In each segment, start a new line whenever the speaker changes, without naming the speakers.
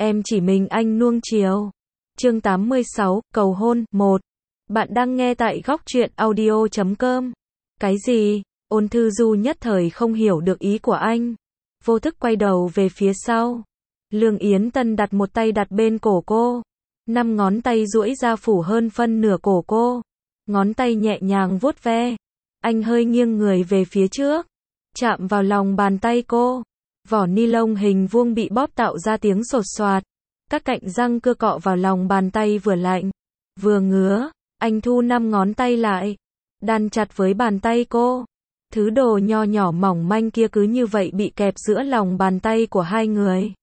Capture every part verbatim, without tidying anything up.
em chỉ mình anh nuông chiều. Chương tám mươi sáu, cầu hôn, một. Bạn đang nghe tại góc truyện audio chấm com. Cái gì? Ôn Thư Du nhất thời không hiểu được ý của anh. Vô thức quay đầu về phía sau. Lương Yến Tân đặt một tay đặt bên cổ cô. Năm ngón tay duỗi ra phủ hơn phân nửa cổ cô. Ngón tay nhẹ nhàng vuốt ve. Anh hơi nghiêng người về phía trước. Chạm vào lòng bàn tay cô. Vỏ ni lông hình vuông bị bóp tạo ra tiếng sột soạt. Các cạnh răng cưa cọ vào lòng bàn tay vừa lạnh, vừa ngứa. Anh thu năm ngón tay lại, đan chặt với bàn tay cô. Thứ đồ nho nhỏ mỏng manh kia cứ như vậy bị kẹp giữa lòng bàn tay của hai người.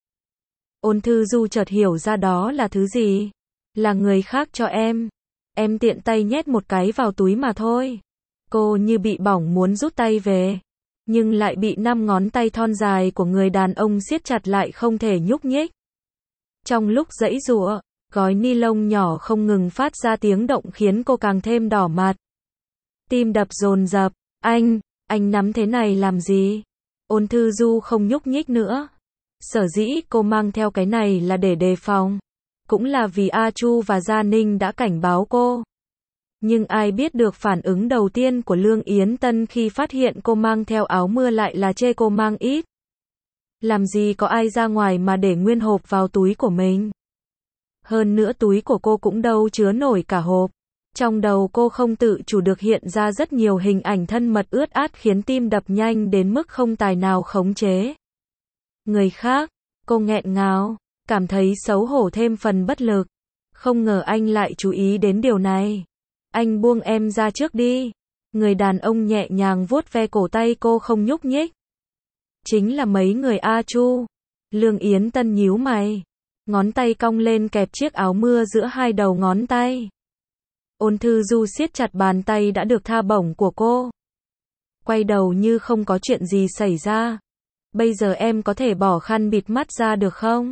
Ôn Thư Du chợt hiểu ra đó là thứ gì. Là người khác cho em. Em tiện tay nhét một cái vào túi mà thôi. Cô như bị bỏng muốn rút tay về, nhưng lại bị năm ngón tay thon dài của người đàn ông siết chặt lại không thể nhúc nhích. Trong lúc giãy giụa, gói ni lông nhỏ không ngừng phát ra tiếng động khiến cô càng thêm đỏ mặt. Tim đập dồn dập. Anh, anh nắm thế này làm gì? Ôn Thư Du không nhúc nhích nữa. Sở dĩ cô mang theo cái này là để đề phòng. Cũng là vì A Chu và Gia Ninh đã cảnh báo cô. Nhưng ai biết được phản ứng đầu tiên của Lương Yến Tân khi phát hiện cô mang theo áo mưa lại là chê cô mang ít. Làm gì có ai ra ngoài mà để nguyên hộp vào túi của mình. Hơn nữa túi của cô cũng đâu chứa nổi cả hộp. Trong đầu cô không tự chủ được hiện ra rất nhiều hình ảnh thân mật ướt át khiến tim đập nhanh đến mức không tài nào khống chế. Người khác, cô nghẹn ngào, cảm thấy xấu hổ thêm phần bất lực. Không ngờ anh lại chú ý đến điều này. Anh buông em ra trước đi. Người đàn ông nhẹ nhàng vuốt ve cổ tay cô không nhúc nhích. Chính là mấy người A Chu. Lương Yến Tân nhíu mày. Ngón tay cong lên kẹp chiếc áo mưa giữa hai đầu ngón tay. Ôn Thư Du siết chặt bàn tay đã được tha bổng của cô. Quay đầu như không có chuyện gì xảy ra. Bây giờ em có thể bỏ khăn bịt mắt ra được không?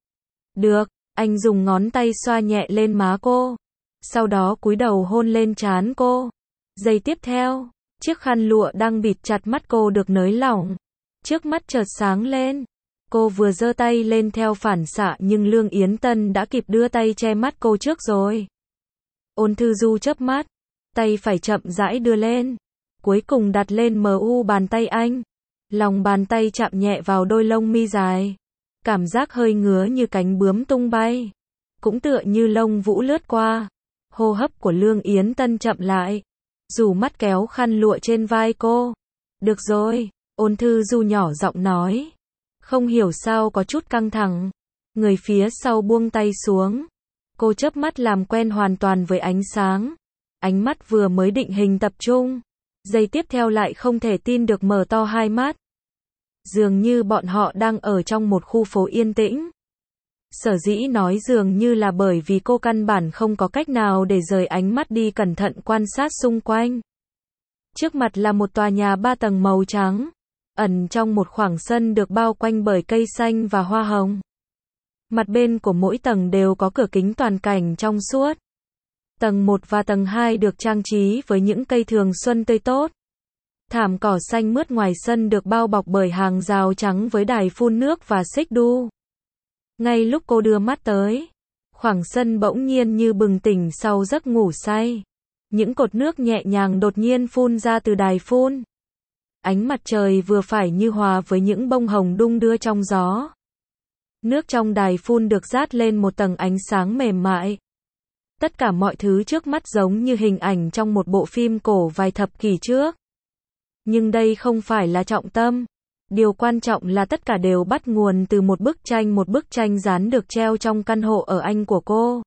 Được, anh dùng ngón tay xoa nhẹ lên má cô. Sau đó cúi đầu hôn lên trán cô. Giây tiếp theo, chiếc khăn lụa đang bịt chặt mắt cô được nới lỏng. Trước mắt chợt sáng lên. Cô vừa giơ tay lên theo phản xạ nhưng Lương Yến Tân đã kịp đưa tay che mắt cô trước rồi. Ôn Thư Du chớp mắt, tay phải chậm rãi đưa lên, cuối cùng đặt lên mu bàn tay anh. Lòng bàn tay chạm nhẹ vào đôi lông mi dài, cảm giác hơi ngứa như cánh bướm tung bay, cũng tựa như lông vũ lướt qua. Hô hấp của Lương Yến Tân chậm lại, rủ mắt kéo khăn lụa trên vai cô. Được rồi, Ôn Thư Du nhỏ giọng nói. Không hiểu sao có chút căng thẳng. Người phía sau buông tay xuống. Cô chớp mắt làm quen hoàn toàn với ánh sáng. Ánh mắt vừa mới định hình tập trung. Giây tiếp theo lại không thể tin được mở to hai mắt. Dường như bọn họ đang ở trong một khu phố yên tĩnh. Sở dĩ nói dường như là bởi vì cô căn bản không có cách nào để rời ánh mắt đi cẩn thận quan sát xung quanh. Trước mặt là một tòa nhà ba tầng màu trắng. Ẩn trong một khoảng sân được bao quanh bởi cây xanh và hoa hồng. Mặt bên của mỗi tầng đều có cửa kính toàn cảnh trong suốt. Tầng một và tầng hai được trang trí với những cây thường xuân tươi tốt. Thảm cỏ xanh mướt ngoài sân được bao bọc bởi hàng rào trắng với đài phun nước và xích đu. Ngay lúc cô đưa mắt tới, khoảng sân bỗng nhiên như bừng tỉnh sau giấc ngủ say. Những cột nước nhẹ nhàng đột nhiên phun ra từ đài phun. Ánh mặt trời vừa phải như hòa với những bông hồng đung đưa trong gió. Nước trong đài phun được dát lên một tầng ánh sáng mềm mại. Tất cả mọi thứ trước mắt giống như hình ảnh trong một bộ phim cổ vài thập kỷ trước. Nhưng đây không phải là trọng tâm. Điều quan trọng là tất cả đều bắt nguồn từ một bức tranh, một bức tranh dán được treo trong căn hộ ở Anh của cô.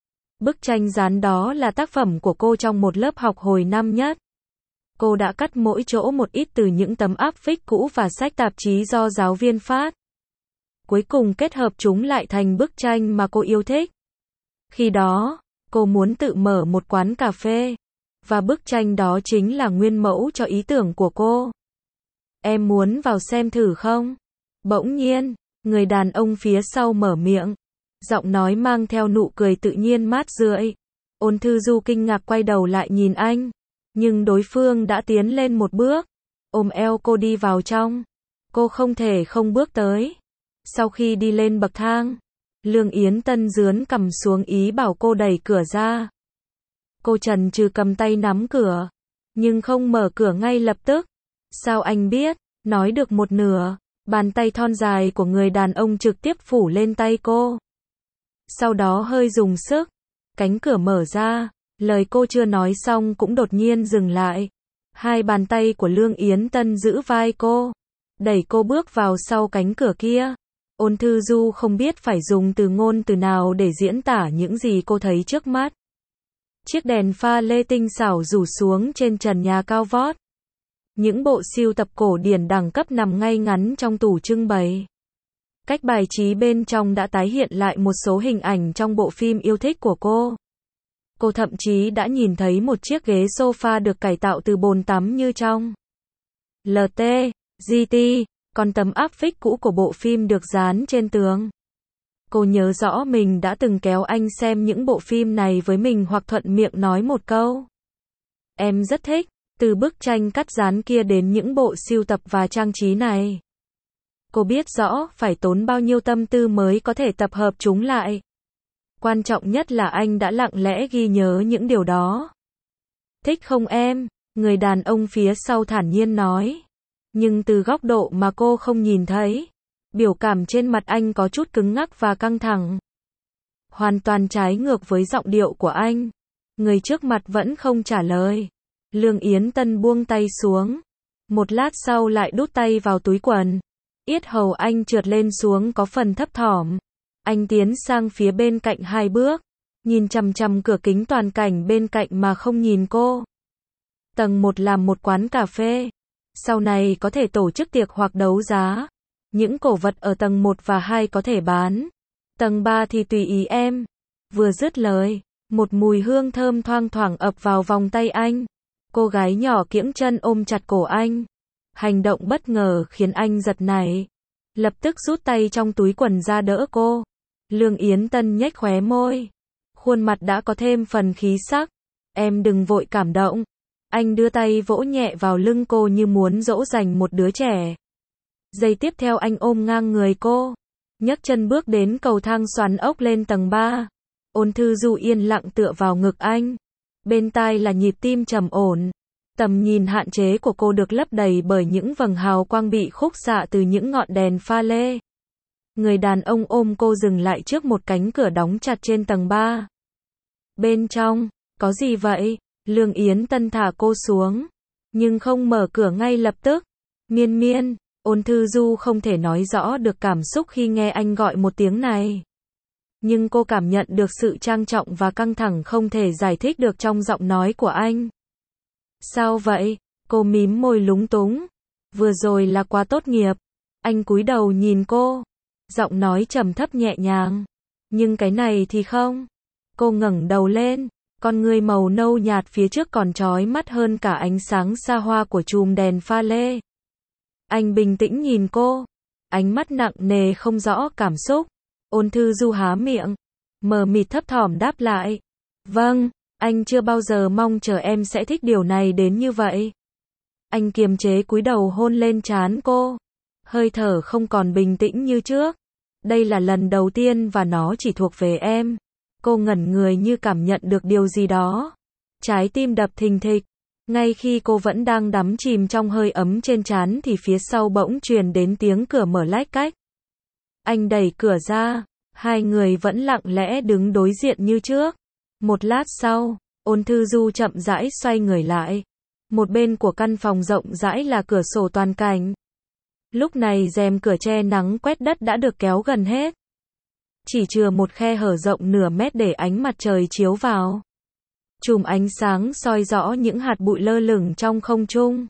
Bức tranh dán đó là tác phẩm của cô trong một lớp học hồi năm nhất. Cô đã cắt mỗi chỗ một ít từ những tấm áp phích cũ và sách tạp chí do giáo viên phát. Cuối cùng kết hợp chúng lại thành bức tranh mà cô yêu thích. Khi đó, cô muốn tự mở một quán cà phê. Và bức tranh đó chính là nguyên mẫu cho ý tưởng của cô. Em muốn vào xem thử không? Bỗng nhiên, người đàn ông phía sau mở miệng. Giọng nói mang theo nụ cười tự nhiên mát rượi. Ôn Thư Du kinh ngạc quay đầu lại nhìn anh. Nhưng đối phương đã tiến lên một bước, ôm eo cô đi vào trong. Cô không thể không bước tới. Sau khi đi lên bậc thang, Lương Yến Tân dướn cằm xuống ý bảo cô đẩy cửa ra. Cô chần chừ cầm tay nắm cửa, nhưng không mở cửa ngay lập tức. Sao anh biết? Nói được một nửa, bàn tay thon dài của người đàn ông trực tiếp phủ lên tay cô. Sau đó hơi dùng sức, cánh cửa mở ra, lời cô chưa nói xong cũng đột nhiên dừng lại. Hai bàn tay của Lương Yến Tân giữ vai cô, đẩy cô bước vào sau cánh cửa kia. Ôn Thư Du không biết phải dùng từ ngôn từ nào để diễn tả những gì cô thấy trước mắt. Chiếc đèn pha lê tinh xảo rủ xuống trên trần nhà cao vót. Những bộ sưu tập cổ điển đẳng cấp nằm ngay ngắn trong tủ trưng bày. Cách bài trí bên trong đã tái hiện lại một số hình ảnh trong bộ phim yêu thích của cô. Cô thậm chí đã nhìn thấy một chiếc ghế sofa được cải tạo từ bồn tắm như trong lờ tê, giê tê, còn tấm áp phích cũ của bộ phim được dán trên tường. Cô nhớ rõ mình đã từng kéo anh xem những bộ phim này với mình hoặc thuận miệng nói một câu. Em rất thích, từ bức tranh cắt dán kia đến những bộ sưu tập và trang trí này. Cô biết rõ phải tốn bao nhiêu tâm tư mới có thể tập hợp chúng lại. Quan trọng nhất là anh đã lặng lẽ ghi nhớ những điều đó. Thích không em? Người đàn ông phía sau thản nhiên nói. Nhưng từ góc độ mà cô không nhìn thấy, biểu cảm trên mặt anh có chút cứng ngắc và căng thẳng. Hoàn toàn trái ngược với giọng điệu của anh. Người trước mặt vẫn không trả lời. Lương Yến Tân buông tay xuống. Một lát sau lại đút tay vào túi quần. Yết hầu anh trượt lên xuống có phần thấp thỏm. Anh tiến sang phía bên cạnh hai bước, nhìn chằm chằm cửa kính toàn cảnh bên cạnh mà không nhìn cô. Tầng một là một quán cà phê. Sau này có thể tổ chức tiệc hoặc đấu giá. Những cổ vật ở tầng một và hai có thể bán. Tầng ba thì tùy ý em. Vừa dứt lời, một mùi hương thơm thoang thoảng ập vào vòng tay anh. Cô gái nhỏ kiễng chân ôm chặt cổ anh. Hành động bất ngờ khiến anh giật nảy. Lập tức rút tay trong túi quần ra đỡ cô. Lương Yến Tân nhếch khóe môi. Khuôn mặt đã có thêm phần khí sắc. Em đừng vội cảm động. Anh đưa tay vỗ nhẹ vào lưng cô như muốn dỗ dành một đứa trẻ. Giây tiếp theo anh ôm ngang người cô. Nhấc chân bước đến cầu thang xoắn ốc lên tầng ba. Ôn Thư Du yên lặng tựa vào ngực anh. Bên tai là nhịp tim trầm ổn. Tầm nhìn hạn chế của cô được lấp đầy bởi những vầng hào quang bị khúc xạ từ những ngọn đèn pha lê. Người đàn ông ôm cô dừng lại trước một cánh cửa đóng chặt trên tầng ba. Bên trong, có gì vậy? Lương Yến Tân thả cô xuống, nhưng không mở cửa ngay lập tức. Miên Miên, Ôn Thư Du không thể nói rõ được cảm xúc khi nghe anh gọi một tiếng này. Nhưng cô cảm nhận được sự trang trọng và căng thẳng không thể giải thích được trong giọng nói của anh. Sao vậy? Cô mím môi lúng túng. Vừa rồi là quà tốt nghiệp. Anh cúi đầu nhìn cô. Giọng nói trầm thấp nhẹ nhàng. Nhưng cái này thì không. Cô ngẩng đầu lên. Con người màu nâu nhạt phía trước còn chói mắt hơn cả ánh sáng xa hoa của chùm đèn pha lê. Anh bình tĩnh nhìn cô. Ánh mắt nặng nề không rõ cảm xúc. Ôn Thư Du há miệng. Mờ mịt thấp thỏm đáp lại. Vâng, anh chưa bao giờ mong chờ em sẽ thích điều này đến như vậy. Anh kiềm chế cúi đầu hôn lên trán cô. Hơi thở không còn bình tĩnh như trước. Đây là lần đầu tiên và nó chỉ thuộc về em. Cô ngẩn người như cảm nhận được điều gì đó. Trái tim đập thình thịch. Ngay khi cô vẫn đang đắm chìm trong hơi ấm trên trán thì phía sau bỗng truyền đến tiếng cửa mở lách cách. Anh đẩy cửa ra. Hai người vẫn lặng lẽ đứng đối diện như trước. Một lát sau, Ôn Thư Du chậm rãi xoay người lại. Một bên của căn phòng rộng rãi là cửa sổ toàn cảnh. Lúc này rèm cửa che nắng quét đất đã được kéo gần hết. Chỉ chừa một khe hở rộng nửa mét để ánh mặt trời chiếu vào. Chùm ánh sáng soi rõ những hạt bụi lơ lửng trong không trung.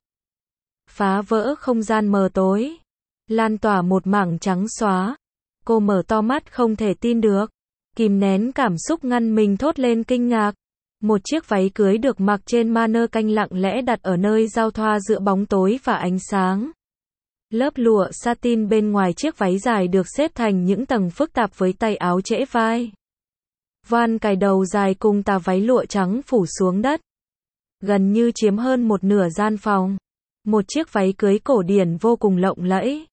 Phá vỡ không gian mờ tối. Lan tỏa một mảng trắng xóa. Cô mở to mắt không thể tin được. Kìm nén cảm xúc ngăn mình thốt lên kinh ngạc. Một chiếc váy cưới được mặc trên mannequin lặng lẽ đặt ở nơi giao thoa giữa bóng tối và ánh sáng. Lớp lụa satin bên ngoài chiếc váy dài được xếp thành những tầng phức tạp với tay áo trễ vai. Voan cài đầu dài cùng tà váy lụa trắng phủ xuống đất. Gần như chiếm hơn một nửa gian phòng. Một chiếc váy cưới cổ điển vô cùng lộng lẫy.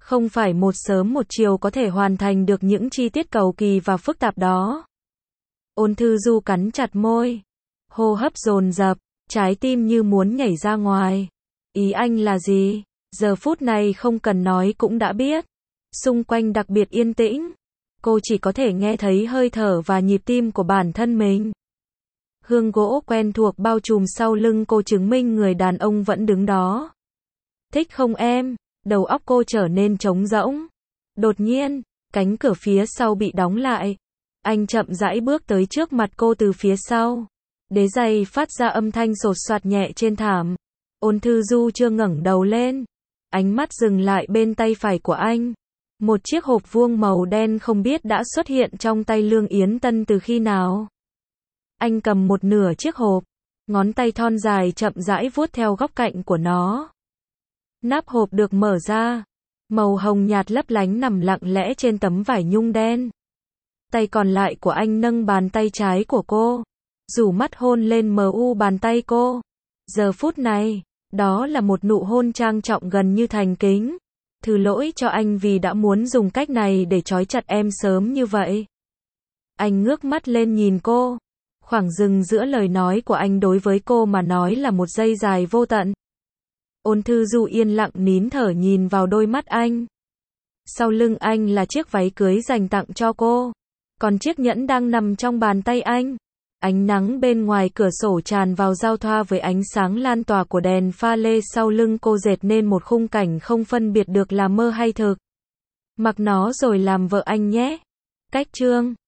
Không phải một sớm một chiều có thể hoàn thành được những chi tiết cầu kỳ và phức tạp đó. Ôn Thư Du cắn chặt môi, hô hấp dồn dập, trái tim như muốn nhảy ra ngoài. Ý anh là gì? Giờ phút này không cần nói cũng đã biết. Xung quanh đặc biệt yên tĩnh. Cô chỉ có thể nghe thấy hơi thở và nhịp tim của bản thân mình. Hương gỗ quen thuộc bao trùm sau lưng cô chứng minh người đàn ông vẫn đứng đó. Thích không em? Đầu óc cô trở nên trống rỗng. Đột nhiên, cánh cửa phía sau bị đóng lại. Anh chậm rãi bước tới trước mặt cô từ phía sau. Đế giày phát ra âm thanh sột soạt nhẹ trên thảm. Ôn Thư Du chưa ngẩng đầu lên. Ánh mắt dừng lại bên tay phải của anh. Một chiếc hộp vuông màu đen không biết đã xuất hiện trong tay Lương Yến Tân từ khi nào. Anh cầm một nửa chiếc hộp. Ngón tay thon dài chậm rãi vuốt theo góc cạnh của nó. Nắp hộp được mở ra. Màu hồng nhạt lấp lánh nằm lặng lẽ trên tấm vải nhung đen. Tay còn lại của anh nâng bàn tay trái của cô. Rủ mắt hôn lên mờ u bàn tay cô. Giờ phút này, đó là một nụ hôn trang trọng gần như thành kính. Thứ lỗi cho anh vì đã muốn dùng cách này để trói chặt em sớm như vậy. Anh ngước mắt lên nhìn cô. Khoảng dừng giữa lời nói của anh đối với cô mà nói là một giây dài vô tận. Ôn Thư Du yên lặng nín thở nhìn vào đôi mắt anh. Sau lưng anh là chiếc váy cưới dành tặng cho cô. Còn chiếc nhẫn đang nằm trong bàn tay anh. Ánh nắng bên ngoài cửa sổ tràn vào giao thoa với ánh sáng lan tỏa của đèn pha lê sau lưng cô dệt nên một khung cảnh không phân biệt được là mơ hay thực. Mặc nó rồi làm vợ anh nhé. Cách chương